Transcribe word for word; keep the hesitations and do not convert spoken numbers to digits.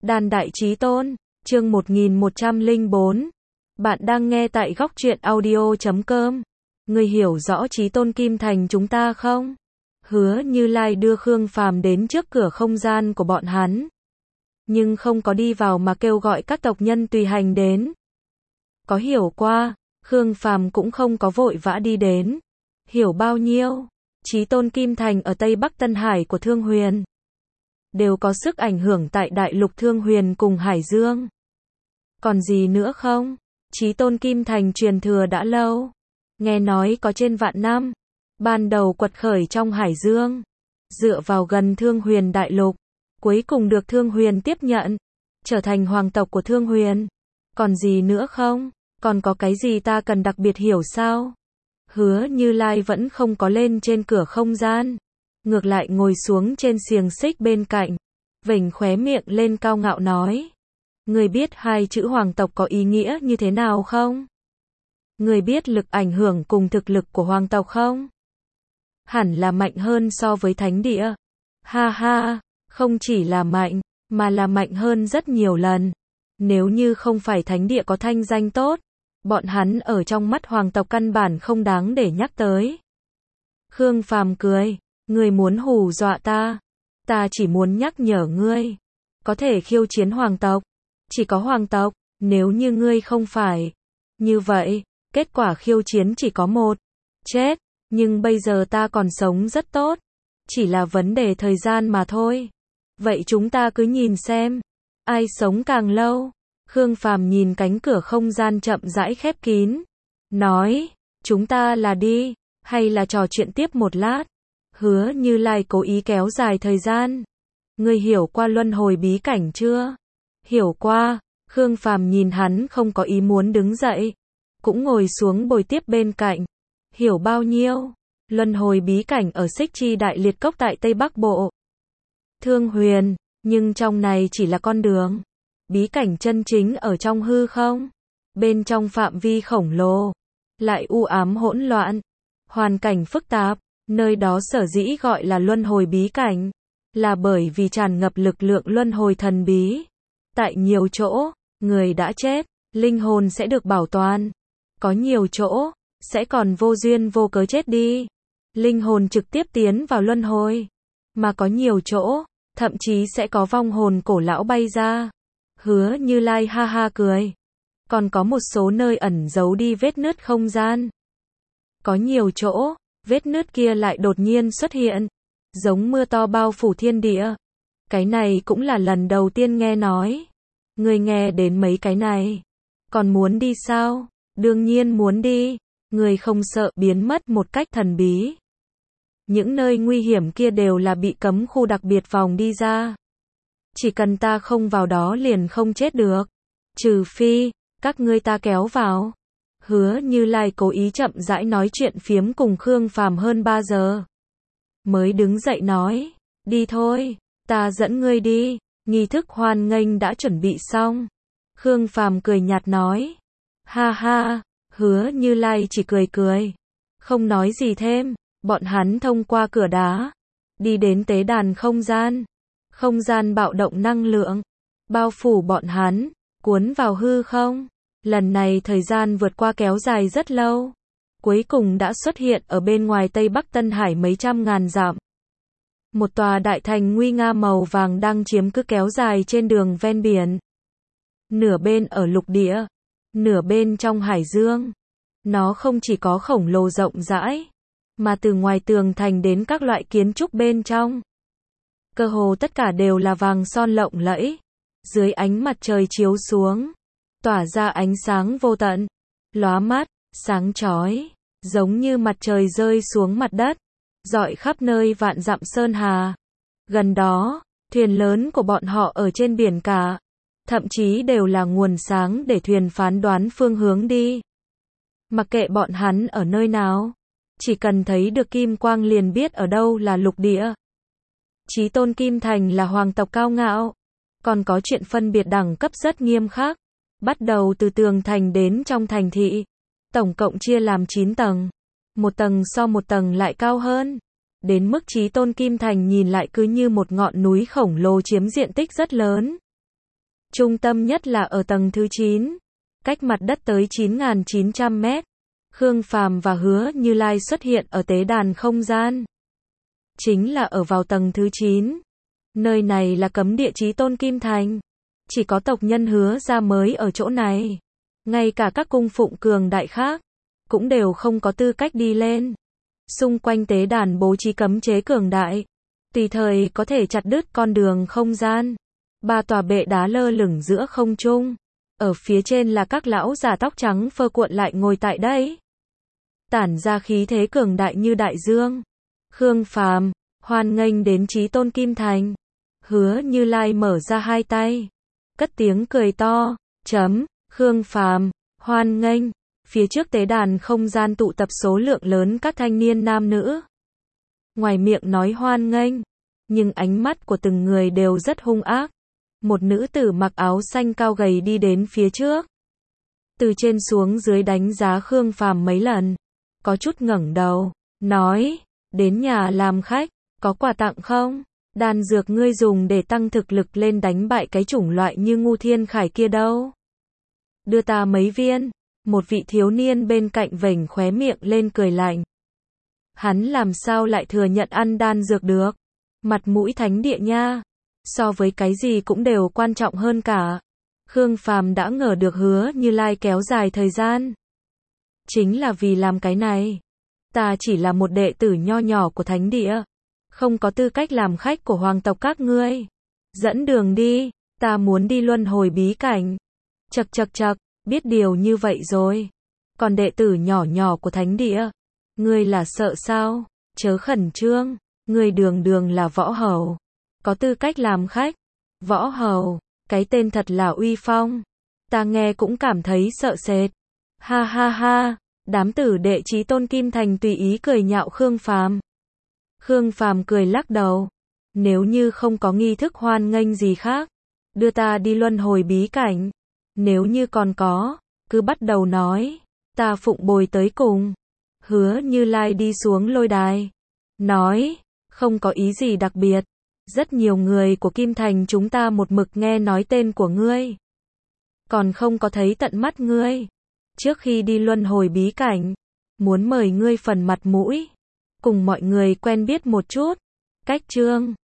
Đàn Đại Chí Tôn, chương một nghìn một trăm lẻ bốn. Bạn đang nghe tại góc truyện audio chấm com. Ngươi hiểu rõ Chí Tôn Kim Thành chúng ta không? Hứa Như Lai đưa Khương Phàm đến trước cửa không gian của bọn hắn, nhưng không có đi vào mà kêu gọi các tộc nhân tùy hành đến. Có hiểu qua, Khương Phàm cũng không có vội vã đi đến. Hiểu bao nhiêu? Chí Tôn Kim Thành ở Tây Bắc Tân Hải của Thương Huyền, đều có sức ảnh hưởng tại Đại Lục Thương Huyền cùng Hải Dương. Còn gì nữa không? Chí Tôn Kim Thành truyền thừa đã lâu, nghe nói có trên vạn năm. Ban đầu quật khởi trong Hải Dương, dựa vào gần Thương Huyền Đại Lục, cuối cùng được Thương Huyền tiếp nhận, trở thành hoàng tộc của Thương Huyền. Còn gì nữa không? Còn có cái gì ta cần đặc biệt hiểu sao? Hứa Như Lai vẫn không có lên trên cửa không gian, ngược lại ngồi xuống trên xiềng xích bên cạnh, vểnh khóe miệng lên cao ngạo nói: Ngươi biết hai chữ hoàng tộc có ý nghĩa như thế nào không? Ngươi biết lực ảnh hưởng cùng thực lực của hoàng tộc không? Hẳn là mạnh hơn so với thánh địa. Ha ha, không chỉ là mạnh, mà là mạnh hơn rất nhiều lần. Nếu như không phải thánh địa có thanh danh tốt, bọn hắn ở trong mắt hoàng tộc căn bản không đáng để nhắc tới. Khương Phàm cười: Ngươi muốn hù dọa ta? Ta chỉ muốn nhắc nhở ngươi, có thể khiêu chiến hoàng tộc, chỉ có hoàng tộc. Nếu như ngươi không phải như vậy, kết quả khiêu chiến chỉ có một: chết. Nhưng bây giờ ta còn sống rất tốt, chỉ là vấn đề thời gian mà thôi. Vậy chúng ta cứ nhìn xem, ai sống càng lâu. Khương Phàm nhìn cánh cửa không gian chậm rãi khép kín, nói: Chúng ta là đi, hay là trò chuyện tiếp một lát? Hứa Như Lai cố ý kéo dài thời gian. Ngươi hiểu qua luân hồi bí cảnh chưa? Hiểu qua. Khương Phàm nhìn hắn không có ý muốn đứng dậy, cũng ngồi xuống bồi tiếp bên cạnh. Hiểu bao nhiêu? Luân hồi bí cảnh ở Xích Chi Đại Liệt Cốc tại Tây Bắc Bộ Thương Huyền, nhưng trong này chỉ là con đường. Bí cảnh chân chính ở trong hư không, bên trong phạm vi khổng lồ, lại u ám hỗn loạn, hoàn cảnh phức tạp. Nơi đó sở dĩ gọi là luân hồi bí cảnh, là bởi vì tràn ngập lực lượng luân hồi thần bí. Tại nhiều chỗ, người đã chết, linh hồn sẽ được bảo toàn. Có nhiều chỗ, sẽ còn vô duyên vô cớ chết đi, linh hồn trực tiếp tiến vào luân hồi. Mà có nhiều chỗ, thậm chí sẽ có vong hồn cổ lão bay ra. Hứa Như Lai ha ha cười. Còn có một số nơi ẩn giấu đi vết nứt không gian. Có nhiều chỗ, vết nứt kia lại đột nhiên xuất hiện, giống mưa to bao phủ thiên địa. Cái này cũng là lần đầu tiên nghe nói. Ngươi nghe đến mấy cái này, còn muốn đi sao? Đương nhiên muốn đi. Ngươi không sợ biến mất một cách thần bí. Những nơi nguy hiểm kia đều là bị cấm khu đặc biệt vòng đi ra. Chỉ cần ta không vào đó liền không chết được. Trừ phi, các ngươi ta kéo vào. Hứa Như Lai cố ý chậm rãi nói chuyện phiếm cùng Khương Phàm hơn ba giờ. Mới đứng dậy nói: Đi thôi, ta dẫn ngươi đi. Nghi thức hoan nghênh đã chuẩn bị xong. Khương Phàm cười nhạt nói: Ha ha. Hứa Như Lai chỉ cười cười, không nói gì thêm. Bọn hắn thông qua cửa đá, đi đến tế đàn không gian. Không gian bạo động năng lượng, bao phủ bọn hắn, cuốn vào hư không. Lần này thời gian vượt qua kéo dài rất lâu, cuối cùng đã xuất hiện ở bên ngoài Tây Bắc Tân Hải mấy trăm ngàn dặm. Một tòa đại thành nguy nga màu vàng đang chiếm cứ kéo dài trên đường ven biển. Nửa bên ở lục địa, nửa bên trong hải dương. Nó không chỉ có khổng lồ rộng rãi, mà từ ngoài tường thành đến các loại kiến trúc bên trong, cơ hồ tất cả đều là vàng son lộng lẫy. Dưới ánh mặt trời chiếu xuống, tỏa ra ánh sáng vô tận, lóa mắt, sáng chói, giống như mặt trời rơi xuống mặt đất, rọi khắp nơi vạn dặm sơn hà. Gần đó, thuyền lớn của bọn họ ở trên biển cả, thậm chí đều là nguồn sáng để thuyền phán đoán phương hướng đi. Mặc kệ bọn hắn ở nơi nào, chỉ cần thấy được kim quang liền biết ở đâu là lục địa. Chí Tôn Kim Thành là hoàng tộc cao ngạo, còn có chuyện phân biệt đẳng cấp rất nghiêm khắc. Bắt đầu từ tường thành đến trong thành thị, tổng cộng chia làm chín tầng, một tầng so một tầng lại cao hơn. Đến mức Chí Tôn Kim Thành nhìn lại cứ như một ngọn núi khổng lồ chiếm diện tích rất lớn. Trung tâm nhất là ở tầng thứ chín, cách mặt đất tới chín nghìn chín trăm mét. Khương Phàm và Hứa Như Lai xuất hiện ở tế đàn không gian. Chính là ở vào tầng thứ chín. Nơi này là cấm địa Chí Tôn Kim Thành. Chỉ có tộc nhân Hứa gia mới ở chỗ này. Ngay cả các cung phụng cường đại khác, cũng đều không có tư cách đi lên. Xung quanh tế đàn bố trí cấm chế cường đại, tùy thời có thể chặt đứt con đường không gian. Ba tòa bệ đá lơ lửng giữa không trung. Ở phía trên là các lão già tóc trắng phơ cuộn lại ngồi tại đây. Tản ra khí thế cường đại như đại dương. Khương Phàm, hoan nghênh đến Chí Tôn Kim Thành. Hứa Như Lai mở ra hai tay, cất tiếng cười to, chấm, Khương Phàm, hoan nghênh. Phía trước tế đàn không gian tụ tập số lượng lớn các thanh niên nam nữ. Ngoài miệng nói hoan nghênh, nhưng ánh mắt của từng người đều rất hung ác. Một nữ tử mặc áo xanh cao gầy đi đến phía trước. Từ trên xuống dưới đánh giá Khương Phàm mấy lần. Có chút ngẩng đầu, nói, đến nhà làm khách, có quà tặng không? Đan dược ngươi dùng để tăng thực lực lên đánh bại cái chủng loại như Ngu Thiên Khải kia đâu. Đưa ta mấy viên. Một vị thiếu niên bên cạnh vểnh khóe miệng lên cười lạnh. Hắn làm sao lại thừa nhận ăn đan dược được? Mặt mũi thánh địa nha. So với cái gì cũng đều quan trọng hơn cả. Khương Phàm đã ngờ được Hứa Như Lai kéo dài thời gian. Chính là vì làm cái này. Ta chỉ là một đệ tử nho nhỏ của thánh địa. Không có tư cách làm khách của hoàng tộc các ngươi. Dẫn đường đi, ta muốn đi luân hồi bí cảnh. Chậc chậc chậc, biết điều như vậy rồi. Còn đệ tử nhỏ nhỏ của thánh địa. Ngươi là sợ sao? Chớ khẩn trương. Ngươi đường đường là võ hầu. Có tư cách làm khách. Võ hầu, cái tên thật là uy phong. Ta nghe cũng cảm thấy sợ sệt. Ha ha ha, đám tử đệ Chí Tôn Kim Thành tùy ý cười nhạo Khương Phàm. Khương Phàm cười lắc đầu. Nếu như không có nghi thức hoan nghênh gì khác, đưa ta đi luân hồi bí cảnh. Nếu như còn có, cứ bắt đầu nói, ta phụng bồi tới cùng. Hứa Như Lai đi xuống lôi đài, nói, không có ý gì đặc biệt. Rất nhiều người của Kim Thành chúng ta một mực nghe nói tên của ngươi, còn không có thấy tận mắt ngươi. Trước khi đi luân hồi bí cảnh, muốn mời ngươi phần mặt mũi, cùng mọi người quen biết một chút. Cách chương